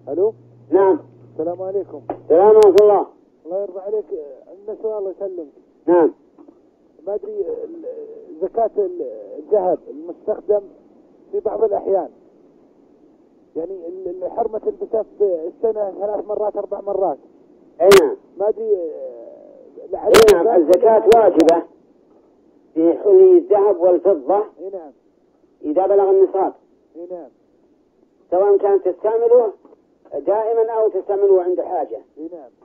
الو. نعم. السلام عليكم. السلام ورحمة الله. الله يرضى عليك، عندنا سؤال الله يسلمك. نعم. ما ادري زكاة الذهب المستخدم في بعض الأحيان، يعني الحرمة تلبسها في السنة 3 مرات 4 مرات. اي نعم. ما ادري. اي نعم، الزكاة واجبة في حلي الذهب والفضة. اي نعم. إذا بلغ النصاب. اي نعم. سواء كانت تستعمله دائما أو تستعمله عند حاجة. اي نعم.